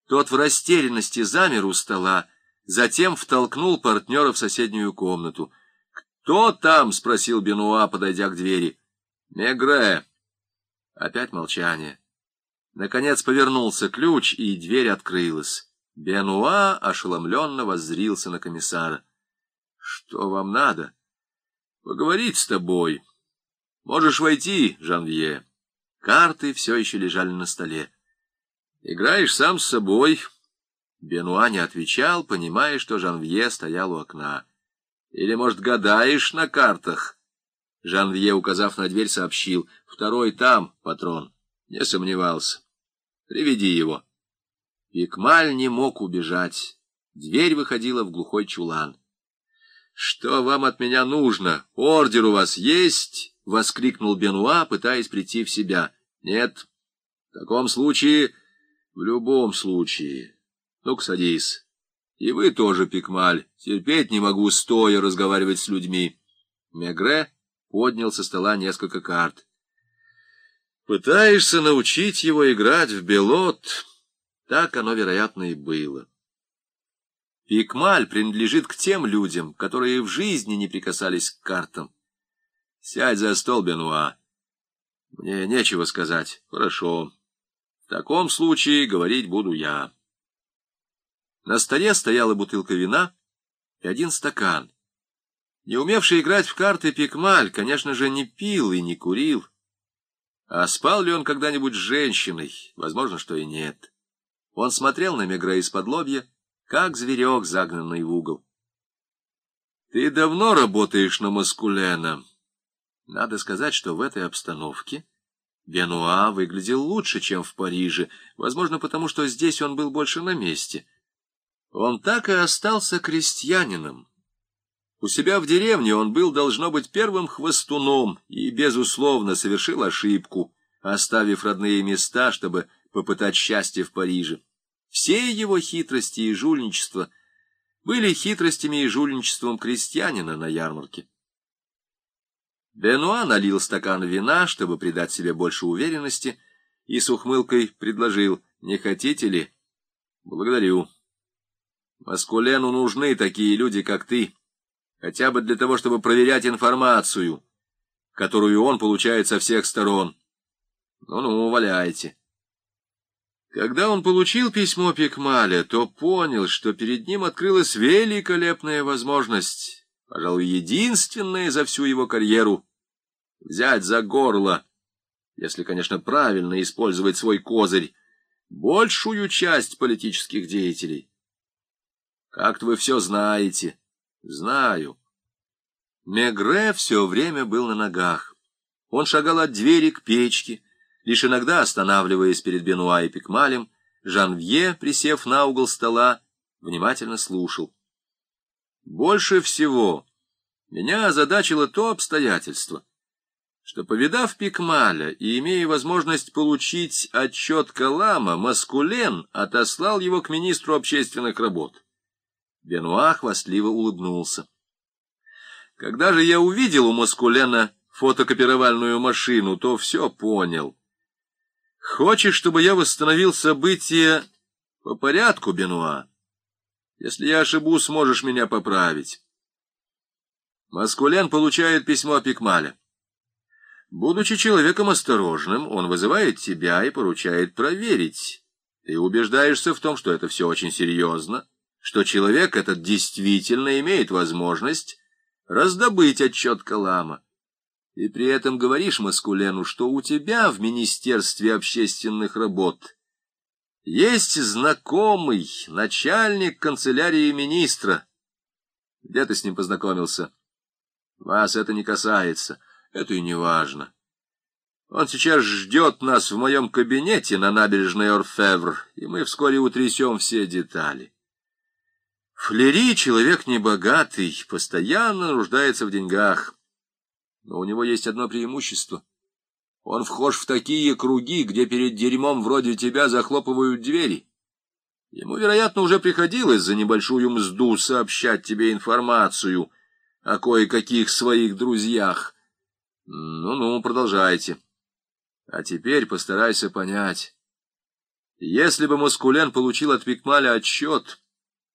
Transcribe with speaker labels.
Speaker 1: Тот в растерянности замер у стола, затем втолкнул партнера в соседнюю комнату. «Кто там?» — спросил Бенуа, подойдя к двери. «Мегре». Опять молчание. Наконец повернулся ключ, и дверь открылась. Бенуа ошеломленно воззрился на комиссара. «Что вам надо?» «Поговорить с тобой. Можешь войти, Жанвье». Карты все еще лежали на столе. «Играешь сам с собой». Бенуа не отвечал, понимая, что Жанвье стоял у окна. «Или, может, гадаешь на картах?» Жанвье, указав на дверь, сообщил: «Второй там, патрон». Не сомневался. «Приведи его». Пикмаль не мог убежать. Дверь выходила в глухой чулан. «Что вам от меня нужно? Ордер у вас есть?» — воскликнул Бенуа, пытаясь прийти в себя. «Нет. В таком случае, в любом случае. Ну-ка, садись. И вы тоже, Пикмаль. Терпеть не могу стоя разговаривать с людьми». Мегре поднял со стола несколько карт. «Пытаешься научить его играть в белот?» Так оно, вероятно, и было. Пикмаль принадлежит к тем людям, которые в жизни не прикасались к картам. «Сядь за стол, Бенуа». «Мне нечего сказать». «Хорошо. В таком случае говорить буду я». На столе стояла бутылка вина и один стакан. Не умевший играть в карты Пикмаль, конечно же, не пил и не курил. А спал ли он когда-нибудь с женщиной? Возможно, что и нет. Он смотрел на Мегре из-под-лобья, как зверек, загнанный в угол. «Ты давно работаешь на Маскулена?» Надо сказать, что в этой обстановке Бенуа выглядел лучше, чем в Париже, возможно, потому что здесь он был больше на месте. Он так и остался крестьянином. У себя в деревне он был, должно быть, первым хвостуном и, безусловно, совершил ошибку, оставив родные места, чтобы попытать счастье в Париже. Все его хитрости и жульничества были хитростями и жульничеством крестьянина на ярмарке. Бенуа налил стакан вина, чтобы придать себе больше уверенности, и с ухмылкой предложил: «Не хотите ли?» «Благодарю. Маскулену нужны такие люди, как ты, хотя бы для того, чтобы проверять информацию, которую он получает со всех сторон. Ну-ну, валяйте». Когда он получил письмо Пикмаля, то понял, что перед ним открылась великолепная возможность, пожалуй, единственная за всю его карьеру, взять за горло, если, конечно, правильно использовать свой козырь, большую часть политических деятелей. Как-то вы все знаете. Знаю. Мегре все время был на ногах. Он шагал от двери к печке, лишь иногда останавливаясь перед Бенуа и Пикмалем. Жанвье, присев на угол стола, внимательно слушал. Больше всего меня озадачило то обстоятельство, что, повидав Пикмаля и имея возможность получить отчет Калама, Маскулен отослал его к министру общественных работ. Бенуа хвастливо улыбнулся. Когда же я увидел у Маскулена фотокопировальную машину, то все понял. Хочешь, чтобы я восстановил события по порядку, Бенуа? Если я ошибусь, можешь меня поправить. Маскулен получает письмо Пикмаля. Будучи человеком осторожным, он вызывает тебя и поручает проверить. Ты убеждаешься в том, что это все очень серьезно, что человек этот действительно имеет возможность раздобыть отчет Калама. И при этом говоришь Маскулену, что у тебя в Министерстве общественных работ есть знакомый, начальник канцелярии министра. Где ты с ним познакомился? Вас это не касается, это и не важно. Он сейчас ждет нас в моем кабинете на набережной Орфевр, и мы вскоре утрясем все детали. Флери человек небогатый, постоянно нуждается в деньгах. Но у него есть одно преимущество. Он вхож в такие круги, где перед дерьмом вроде тебя захлопывают двери. Ему, вероятно, уже приходилось за небольшую мзду сообщать тебе информацию о кое-каких своих друзьях. Ну-ну, продолжайте. А теперь постарайся понять, Если бы Маскулен получил от Пикмаля отчет,